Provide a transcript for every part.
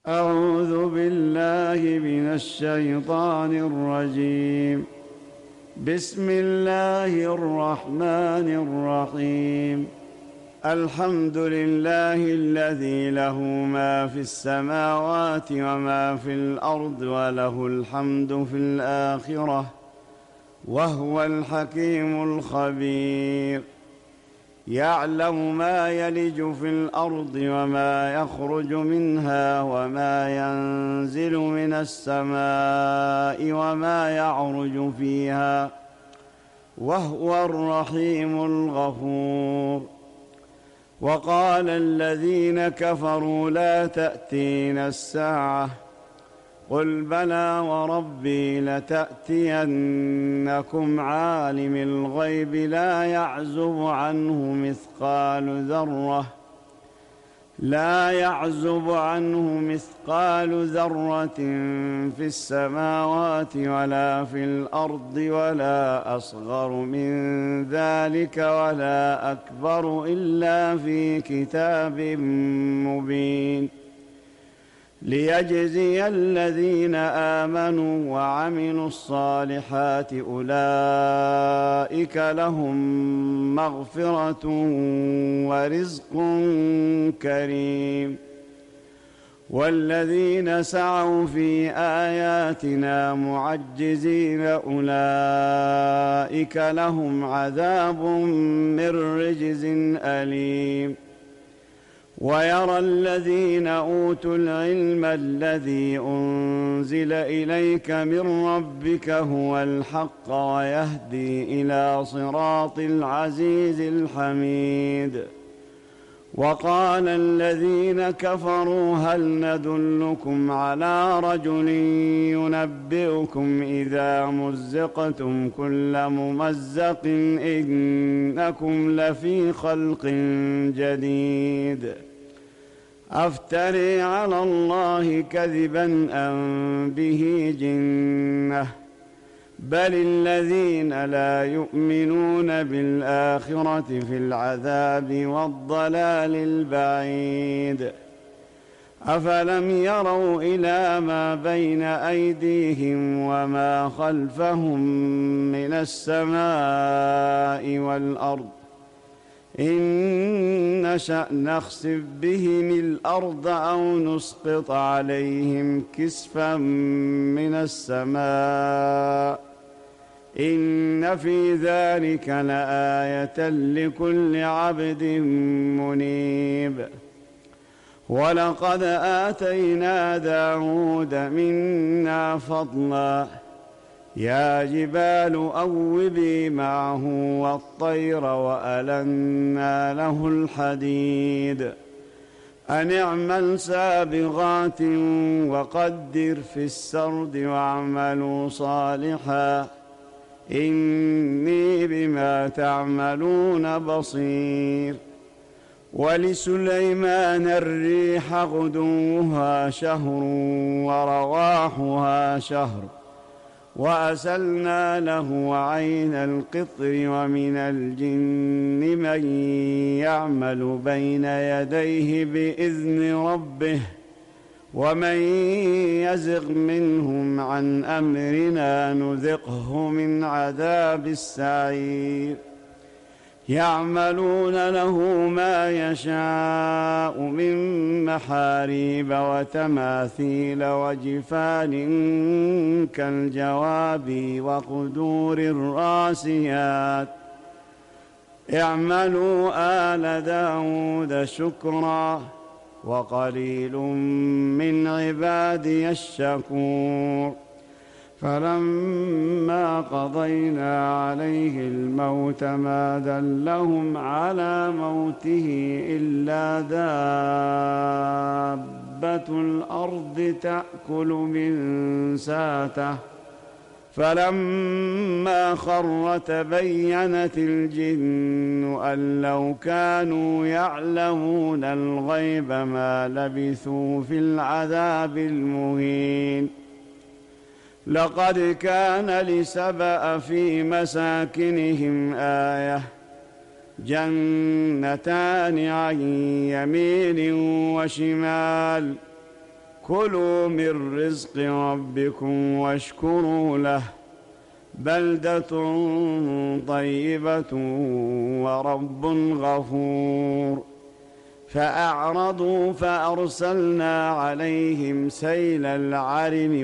أعوذ بالله من الشيطان الرجيم. بسم الله الرحمن الرحيم. الحمد لله الذي له ما في السماوات وما في الأرض وله الحمد في الآخرة وهو الحكيم الخبير. يعلم ما يلج في الأرض وما يخرج منها وما ينزل من السماء وما يعرج فيها وهو الرحيم الغفور. وقال الذين كفروا لا تأتينا الساعة قل بلى وربي لتأتينكم عالم الغيب لا يعزب عنه مثقال ذرة في السماوات ولا في الأرض ولا أصغر من ذلك ولا أكبر إلا في كتاب مبين ليجزي الذين آمنوا وعملوا الصالحات أولئك لهم مغفرة ورزق كريم. والذين سعوا في آياتنا معجزين أولئك لهم عذاب من رجز أليم. ويرى الذين أوتوا العلم الذي أنزل إليك من ربك هو الحق ويهدي إلى صراط العزيز الحميد. وقال الذين كفروا هل ندلكم على رجل ينبئكم إذا مزقتم كل ممزق إنكم لفي خلق جديد أفتري على الله كذبا أم به جنة بل الذين لا يؤمنون بالآخرة في العذاب والضلال البعيد. أفلم يروا إلى ما بين أيديهم وما خلفهم من السماء والأرض إن نشأ نخسف بهم الأرض أو نسقط عليهم كسفا من السماء إن في ذلك لآية لكل عبد منيب. ولقد آتينا داود منا فضلا يا جبال أوبي معه والطير وألنا له الحديد أن اعمل سابغات وقدر في السرد واعملوا صالحا إني بما تعملون بصير. ولسليمان الريح غدوها شهر ورواحها شهر وأسلنا له عين القطر ومن الجن من يعمل بين يديه بإذن ربه ومن يزغ منهم عن أمرنا نذقه من عذاب السعير. يعملون له ما يشاء من محاريب وتماثيل وجفان كالجواب وقدور الراسيات اعملوا آل داود شكرا وقليل من عبادي الشكور. فلما قضينا عليه الموت ما دلهم على موته إلا دابة الأرض تأكل من ساته فلما خر تبينت الجن أن لو كانوا يعلمون الغيب ما لبثوا في العذاب المهين. لقد كان لسبأ في مساكنهم آية جنتان عن يمين وشمال كلوا من رزق ربكم واشكروا له بلدة طيبة ورب غفور. فأعرضوا فأرسلنا عليهم سيل العرم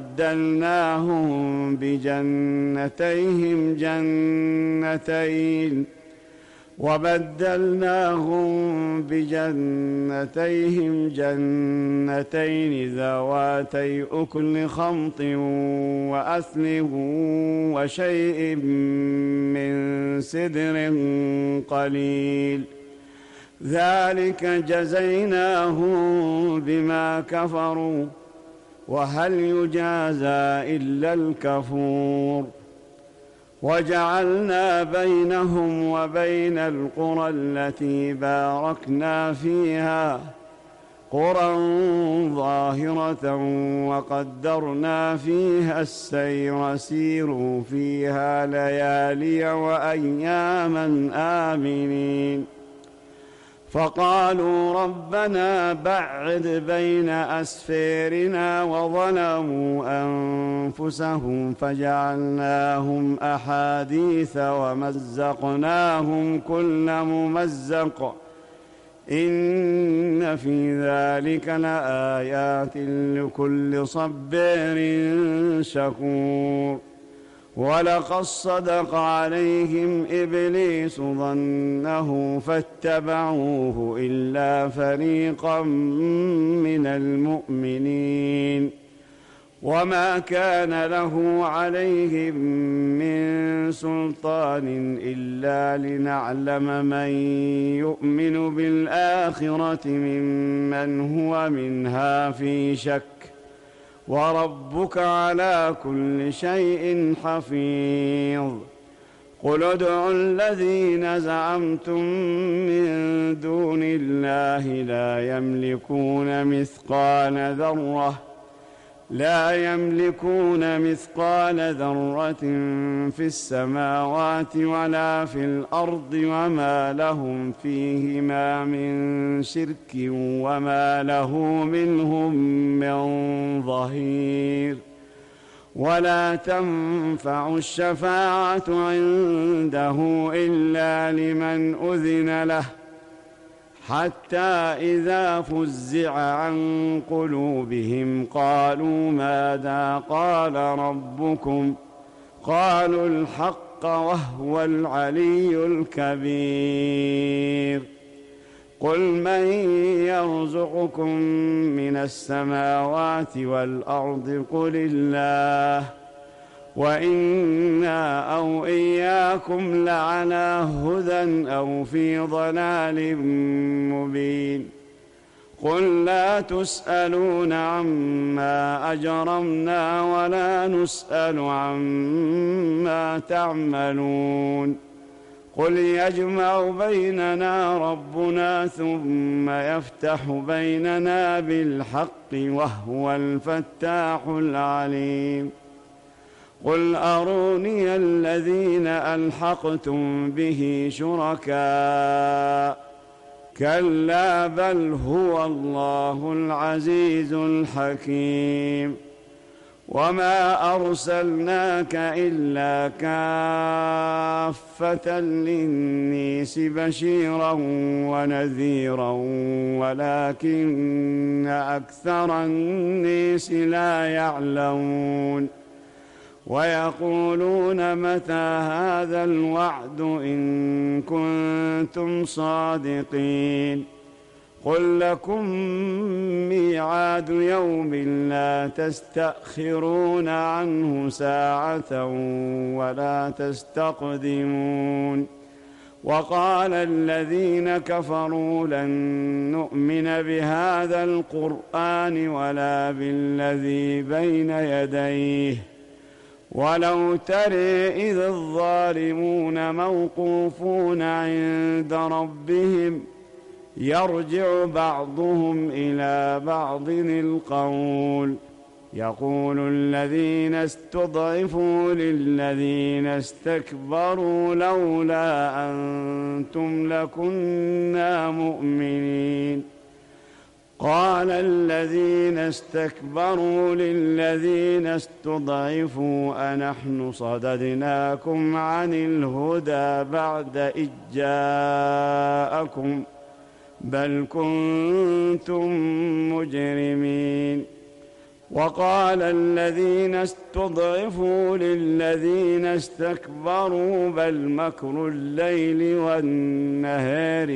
وبدلناهم بجنتيهم جنتين ذواتي أكل خمط وأثل وشيء من سدر قليل ذلك جزيناهم بما كفروا وهل يجازى إلا الكفور. وجعلنا بينهم وبين القرى التي باركنا فيها قرى ظاهرة وقدرنا فيها السير سيروا فيها ليالي وأياما آمنين. فقالوا ربنا بعد بين أسفارنا وظلموا أنفسهم فجعلناهم أحاديث ومزقناهم كل ممزق إن في ذلك لآيات لكل صبار شكور. ولقد صدق عليهم إبليس ظنه فاتبعوه إلا فريقا من المؤمنين وما كان له عليهم من سلطان إلا لنعلم من يؤمن بالآخرة ممن هو منها في شك وربك على كل شيء حفيظ. قل ادعوا الذين زعمتم من دون الله لا يملكون مثقال ذرة في السماوات ولا في الأرض وما لهم فيهما من شرك وما له منهم من ظهير. ولا تنفع الشفاعة عنده إلا لمن أذن له حتى إذا فزع عن قلوبهم قالوا ماذا قال ربكم قالوا الحق وهو العلي الكبير. قل من يرزقكم من السماوات والأرض قل الله وإنا أو إياكم لعلى هدى أو في ضلال مبين. قل لا تسألون عما أجرمنا ولا نسأل عما تعملون. قل يجمع بيننا ربنا ثم يفتح بيننا بالحق وهو الفتاح العليم. قل أروني الذين ألحقتم به شركاء كلا بل هو الله العزيز الحكيم. وما أرسلناك إلا كافة للناس بشيرا ونذيرا ولكن أكثر الناس لا يعلمون. ويقولون متى هذا الوعد إن كنتم صادقين. قل لكم ميعاد يوم لا تستأخرون عنه ساعة ولا تستقدمون. وقال الذين كفروا لن نؤمن بهذا القرآن ولا بالذي بين يديه ولو ترى إذ الظالمون موقوفون عند ربهم يرجع بعضهم إلى بعض القول يقول الذين استضعفوا للذين استكبروا لولا أنتم لكنا مؤمنين. قال الذين استكبروا للذين استضعفوا أنحن صددناكم عن الهدى بعد إذ جاءكم بل كنتم مجرمين. وقال الذين استضعفوا للذين استكبروا بل مكر الليل والنهار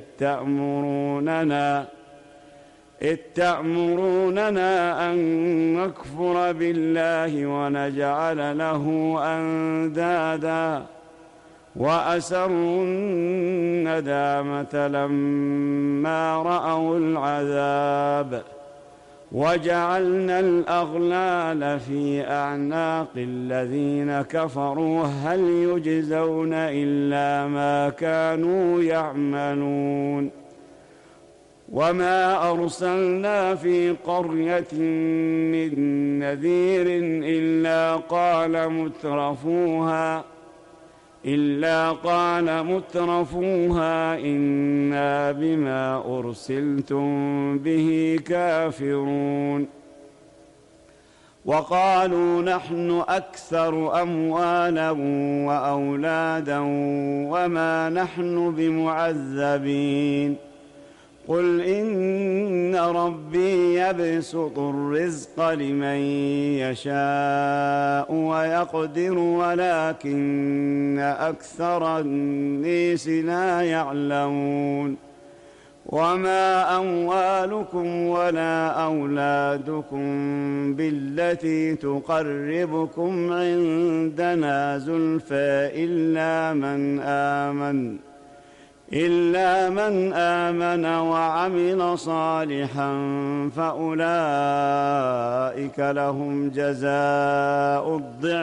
إذ تأمروننا أن نكفر بالله ونجعل له أندادا وأسروا الندامة لما رأوا العذاب وجعلنا الأغلال في أعناق الذين كفروا هل يجزون إلا ما كانوا يعملون. وما أرسلنا في قرية من نذير إلا قال مترفوها إنا بما أرسلتم به كافرون. وقالوا نحن أكثر أموالا وأولادا وما نحن بمعذبين. قل إن ربي يبسط الرزق لمن يشاء ويقدر ولكن أكثر الناس لا يعلمون. وما أموالكم ولا أولادكم بالتي تقربكم عندنا زلفى إلا من آمن وعمل صالحا فأولئك لهم جزاء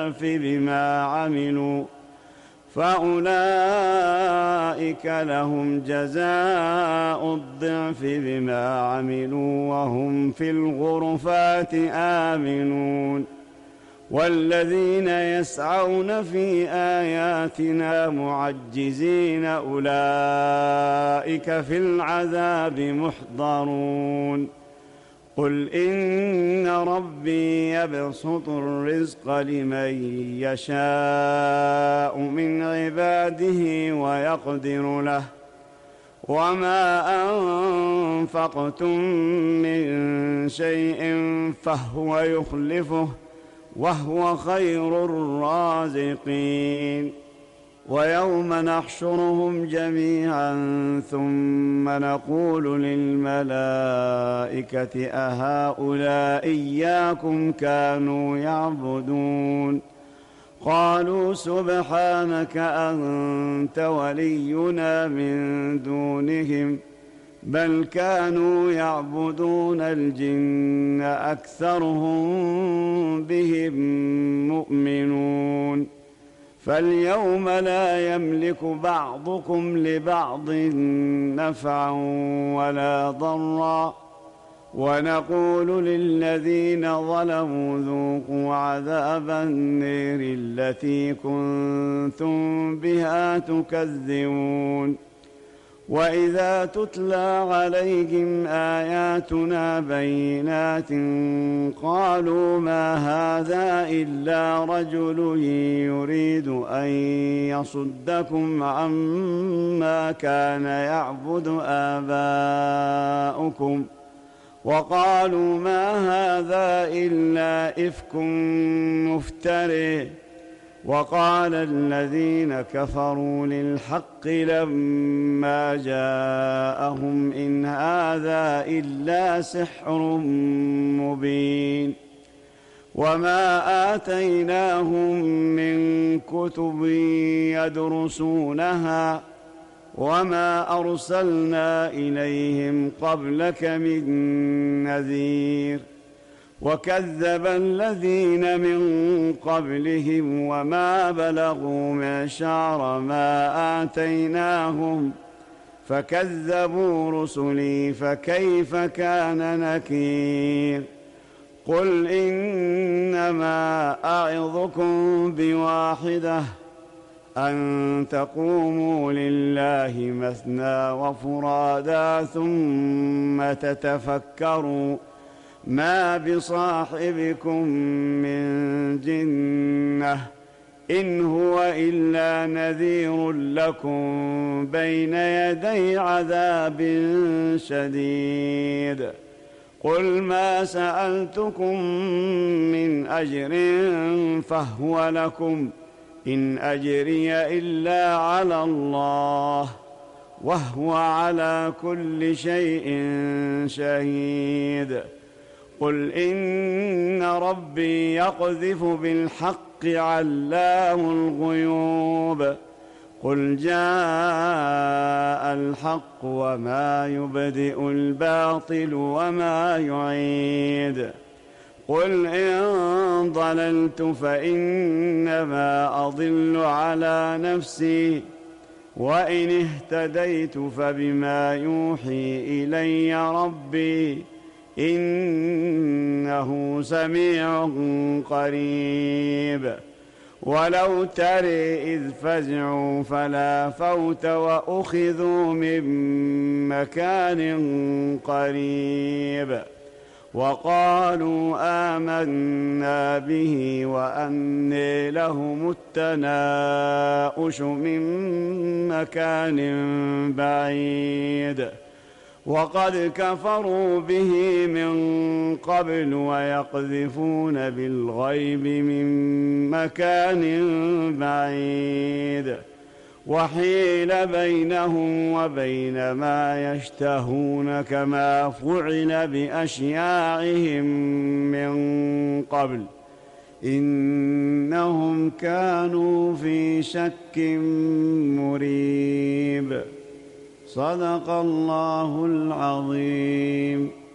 الضعف بما عملوا وهم في الغرفات آمنون. والذين يسعون في آياتنا معجزين أولئك في العذاب محضرون. قل إن ربي يبسط الرزق لمن يشاء من عباده ويقدر له وما أنفقتم من شيء فهو يخلفه وهو خير الرازقين. ويوم نحشرهم جميعا ثم نقول للملائكة أهؤلاء إياكم كانوا يعبدون قالوا سبحانك أنت ولينا من دونهم بل كانوا يعبدون الجن أكثرهم بهم مؤمنون. فاليوم لا يملك بعضكم لبعض نفعا ولا ضرا ونقول للذين ظلموا ذوقوا عذاب النير التي كنتم بها تكذبون. وإذا تتلى عليهم آياتنا بينات قالوا ما هذا إلا رجل يريد أن يصدكم عما كان يعبد آباؤكم وقالوا ما هذا إلا إفك مفتري. وقال الذين كفروا للحق لما جاءهم إن هذا إلا سحر مبين. وما آتيناهم من كتب يدرسونها وما أرسلنا إليهم قبلك من نذير. وكذب الذين من قبلهم وما بلغوا معشار ما آتيناهم فكذبوا رسلي فكيف كان نكير. قل إنما أعظكم بواحدة أن تقوموا لله مثنى وفرادا ثم تتفكروا ما بصاحبكم من جنة إن هو إلا نذير لكم بين يدي عذاب شديد. قل ما سألتكم من أجر فهو لكم إن أجري إلا على الله وهو على كل شيء شهيد. قل إن ربي يقذف بالحق علام الغيوب. قل جاء الحق وما يبدئ الباطل وما يعيد. قل إن ضللت فإنما أضل على نفسي وإن اهتديت فبما يوحي إلي ربي إنه سميع قريب. ولو ترى إذ فزعوا فلا فوت وأخذوا من مكان قريب وقالوا آمنا به وأنى لهم التناؤش من مكان بعيد وقد كفروا به من قبل ويقذفون بالغيب من مكان بعيد وحيل بينهم وبين ما يشتهون كما فعل بأشياعهم من قبل إنهم كانوا في شك مريب. صدق الله العظيم.